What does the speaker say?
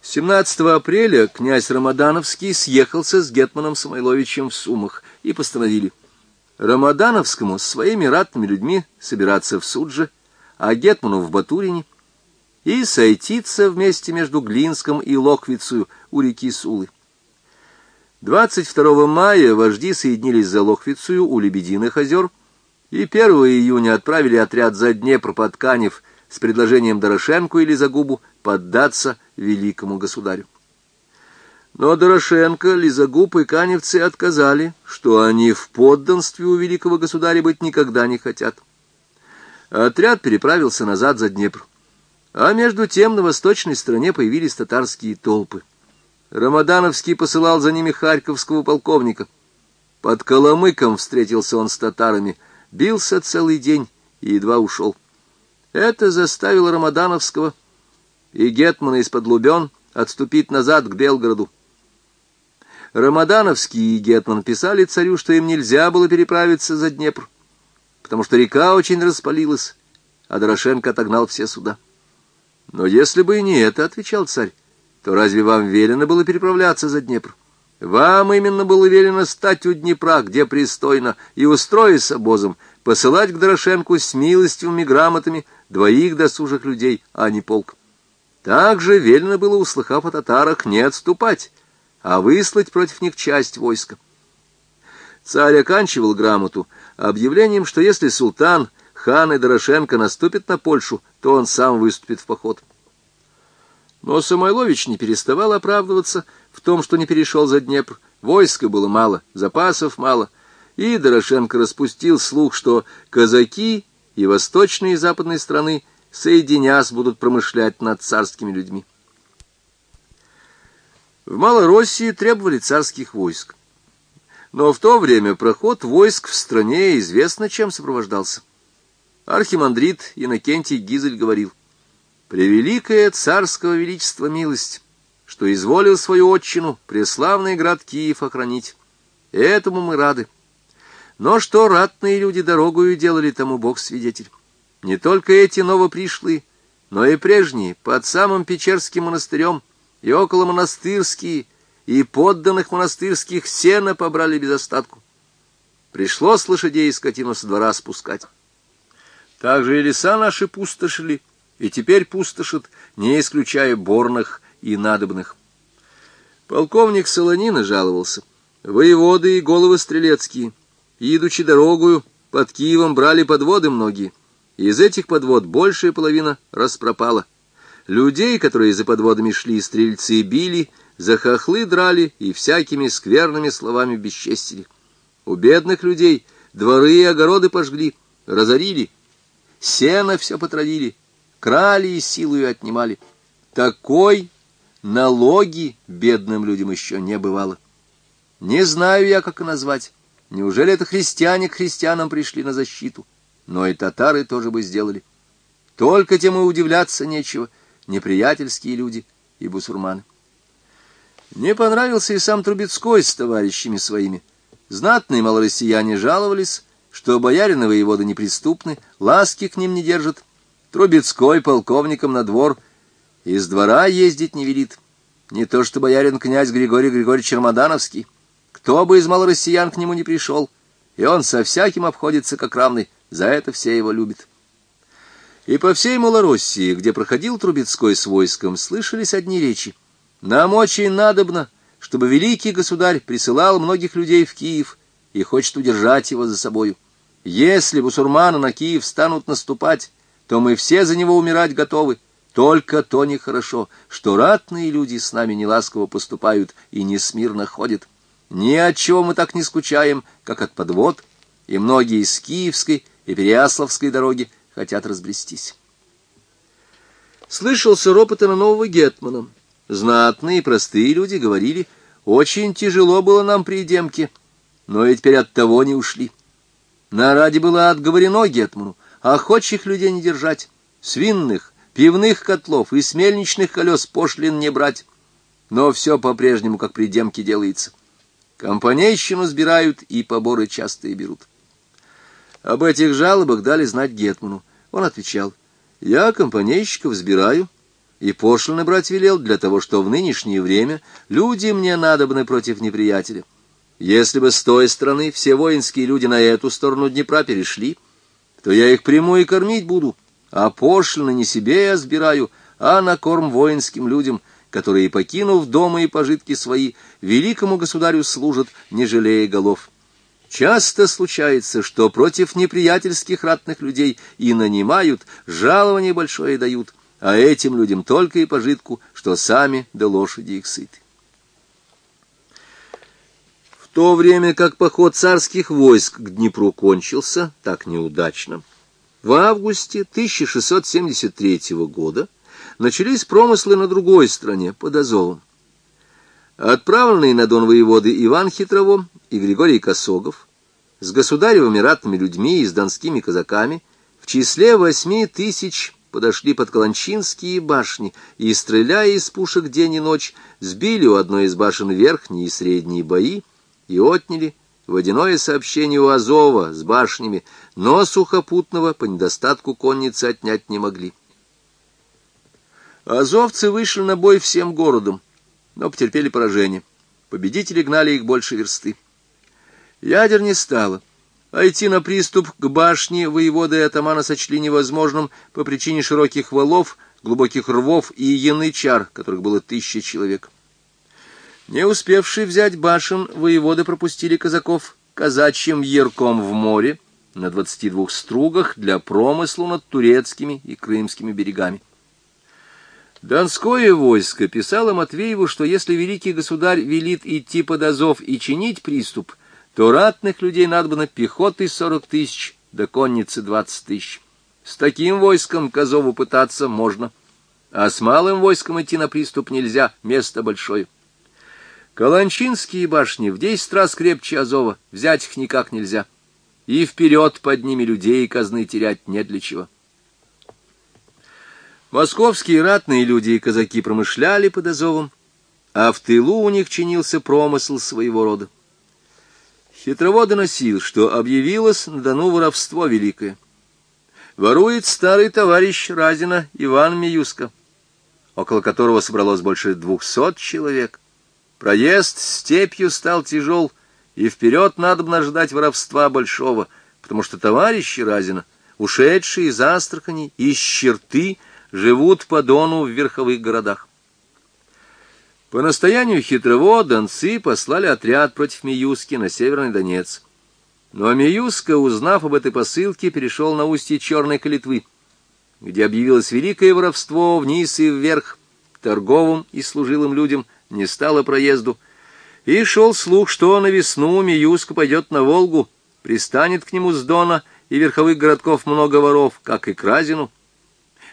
17 апреля князь Рамадановский съехался с гетманом Самойловичем в Сумах и постановили Рамадановскому с своими ратными людьми собираться в Судже, а гетману в Батурине, и сойтиться вместе между Глинском и Лохвицею у реки Сулы. 22 мая вожди соединились за Лохвицею у Лебединых озер, и 1 июня отправили отряд за Днепр под Канев с предложением Дорошенку или Лизагубу поддаться великому государю. Но Дорошенко, Лизагуб и каневцы отказали, что они в подданстве у великого государя быть никогда не хотят. Отряд переправился назад за Днепр. А между тем на восточной стороне появились татарские толпы. Рамадановский посылал за ними харьковского полковника. Под Коломыком встретился он с татарами, бился целый день и едва ушел. Это заставило Рамадановского и гетмана из-под Лубен отступить назад к Белгороду. Рамадановский и гетман писали царю, что им нельзя было переправиться за Днепр, потому что река очень распалилась, а Дорошенко отогнал все суда. «Но если бы и не это, — отвечал царь, — то разве вам велено было переправляться за Днепр? Вам именно было велено стать у Днепра, где пристойно, и, устроясь обозом, посылать к Дорошенку с милостивыми грамотами 2 досужих людей, а не полк. Также велено было, услыхав о татарах, не отступать, а выслать против них часть войска. Царь оканчивал грамоту объявлением, что если султан, хан и Дорошенко наступят на Польшу, то он сам выступит в поход. Но Самойлович не переставал оправдываться в том, что не перешел за Днепр. Войска было мало, запасов мало, и Дорошенко распустил слух, что казаки и восточные и западные страны, соединясь, будут промышлять над царскими людьми. В Малороссии требовали царских войск. Но в то время проход войск в стране известно чем сопровождался. Архимандрит Иннокентий Гизель говорил: «Превеликая царского величества милость, что изволил свою отчину, преславный град Киев, охранить. Этому мы рады. Но что ратные люди дорогою делали, тому Бог свидетель. Не только эти новопришлые, но и прежние, под самым Печерским монастырем, и около монастырские, и подданных монастырских сено побрали без остатку. Пришлось лошадей и скотину со двора спускать. Также и леса наши пустошили, и теперь пустошат, не исключая борных и надобных». Полковник Солонина жаловался: «Воеводы и головы стрелецкие, идучи дорогою, под Киевом брали подводы многие. Из этих подвод большая половина распропала. Людей, которые за подводами шли, стрельцы били, за хохлы драли и всякими скверными словами бесчестили. У бедных людей дворы и огороды пожгли, разорили, сено все потравили, крали и силою отнимали. Такой налоги бедным людям еще не бывало. Не знаю я, как и назвать. Неужели это христиане к христианам пришли на защиту? Но и татары тоже бы сделали. Только тем и удивляться нечего, неприятельские люди и бусурманы». Не понравился и сам Трубецкой с товарищами своими. Знатные малороссияне жаловались, что боярин и воеводы неприступны, ласки к ним не держат. Трубецкой полковником на двор из двора ездить не велит. Не то что боярин князь Григорий Григорьевич Рамадановский. Кто бы из малороссиян к нему не пришел, и он со всяким обходится как равный, за это все его любят. И по всей Малороссии, где проходил Трубецкой с войском, слышались одни речи: «Нам очень надобно, чтобы великий государь присылал многих людей в Киев и хочет удержать его за собою. Если бусурманы на Киев станут наступать, то мы все за него умирать готовы. Только то нехорошо, что ратные люди с нами неласково поступают и несмирно ходят. Ни от чего мы так не скучаем, как от подвод, и многие с Киевской и Переяславской дороги хотят разбрестись». Слышался ропот и на нового гетмана. Знатные и простые люди говорили: «Очень тяжело было нам при Демке, но и теперь от того не ушли. На Раде было отговорено гетману охотчих людей не держать, свинных, пивных котлов и смельничных колес пошлин не брать. Но все по-прежнему, как при Демке, делается. Компанейщину сбирают и поборы частые берут». Об этих жалобах дали знать гетману. Он отвечал: «Я компанейщиков сбираю и пошлины брать велел для того, что в нынешнее время люди мне надобны против неприятеля. Если бы с той стороны все воинские люди на эту сторону Днепра перешли, то я их приму и кормить буду, а пошлины не себе я сбираю, а на корм воинским людям, которые, покинув дома и пожитки свои, великому государю служат, не жалея голов. Часто случается, что против неприятельских ратных людей и нанимают, жалование большое дают, а этим людям только и пожитку, что сами да лошади их сыты. В то время как поход царских войск к Днепру кончился так неудачно, в августе 1673 года начались промыслы на другой стороне, под Азовом. Отправленные на Дон воеводы Иван Хитрово и Григорий Косогов с государевыми ратными людьми и с донскими казаками в числе 8000 подошли под Каланчинские башни и, стреляя из пушек день и ночь, сбили у одной из башен верхние и средние бои и отняли водяное сообщение у Азова с башнями, но сухопутного по недостатку конницы отнять не могли. Азовцы вышли на бой всем городом, но потерпели поражение. Победители гнали их больше версты. Ядер не стало, а идти на приступ к башне воеводы и атамана сочли невозможным по причине широких валов, глубоких рвов и янычар, которых было 1000 человек. Не успевшие взять башен, воеводы пропустили казаков казачьим ярком в море на 22 стругах для промысла над турецкими и крымскими берегами. Донское войско писало Матвееву, что если великий государь велит идти под Азов и чинить приступ, то ратных людей надобно пехоты 40 000, да конницы 20 000. С таким войском к Азову пытаться можно, а с малым войском идти на приступ нельзя, место большое. Каланчинские башни в 10 раз крепче Азова, взять их никак нельзя, и вперед под ними людей и казны терять не для чего. Московские ратные люди и казаки промышляли под Азовом, а в тылу у них чинился промысл своего рода. Хитрово доносил, что объявилось на Дону воровство великое. Ворует старый товарищ Разина Иван Миюска, около которого собралось больше 200 человек. Проезд степью стал тяжел, и вперед надобно ждать воровства большого, потому что товарищи Разина, ушедшие из Астрахани, из Черты, живут по Дону в верховых городах. По настоянию Хитрово донцы послали отряд против Миюски на Северный Донец. Но Миюска, узнав об этой посылке, перешел на устье Черной Калитвы, где объявилось великое воровство вниз и вверх, торговым и служилым людям не стало проезду, и шел слух, что на весну Миюска пойдет на Волгу, пристанет к нему с Дона и верховых городков много воров, как и к Разину,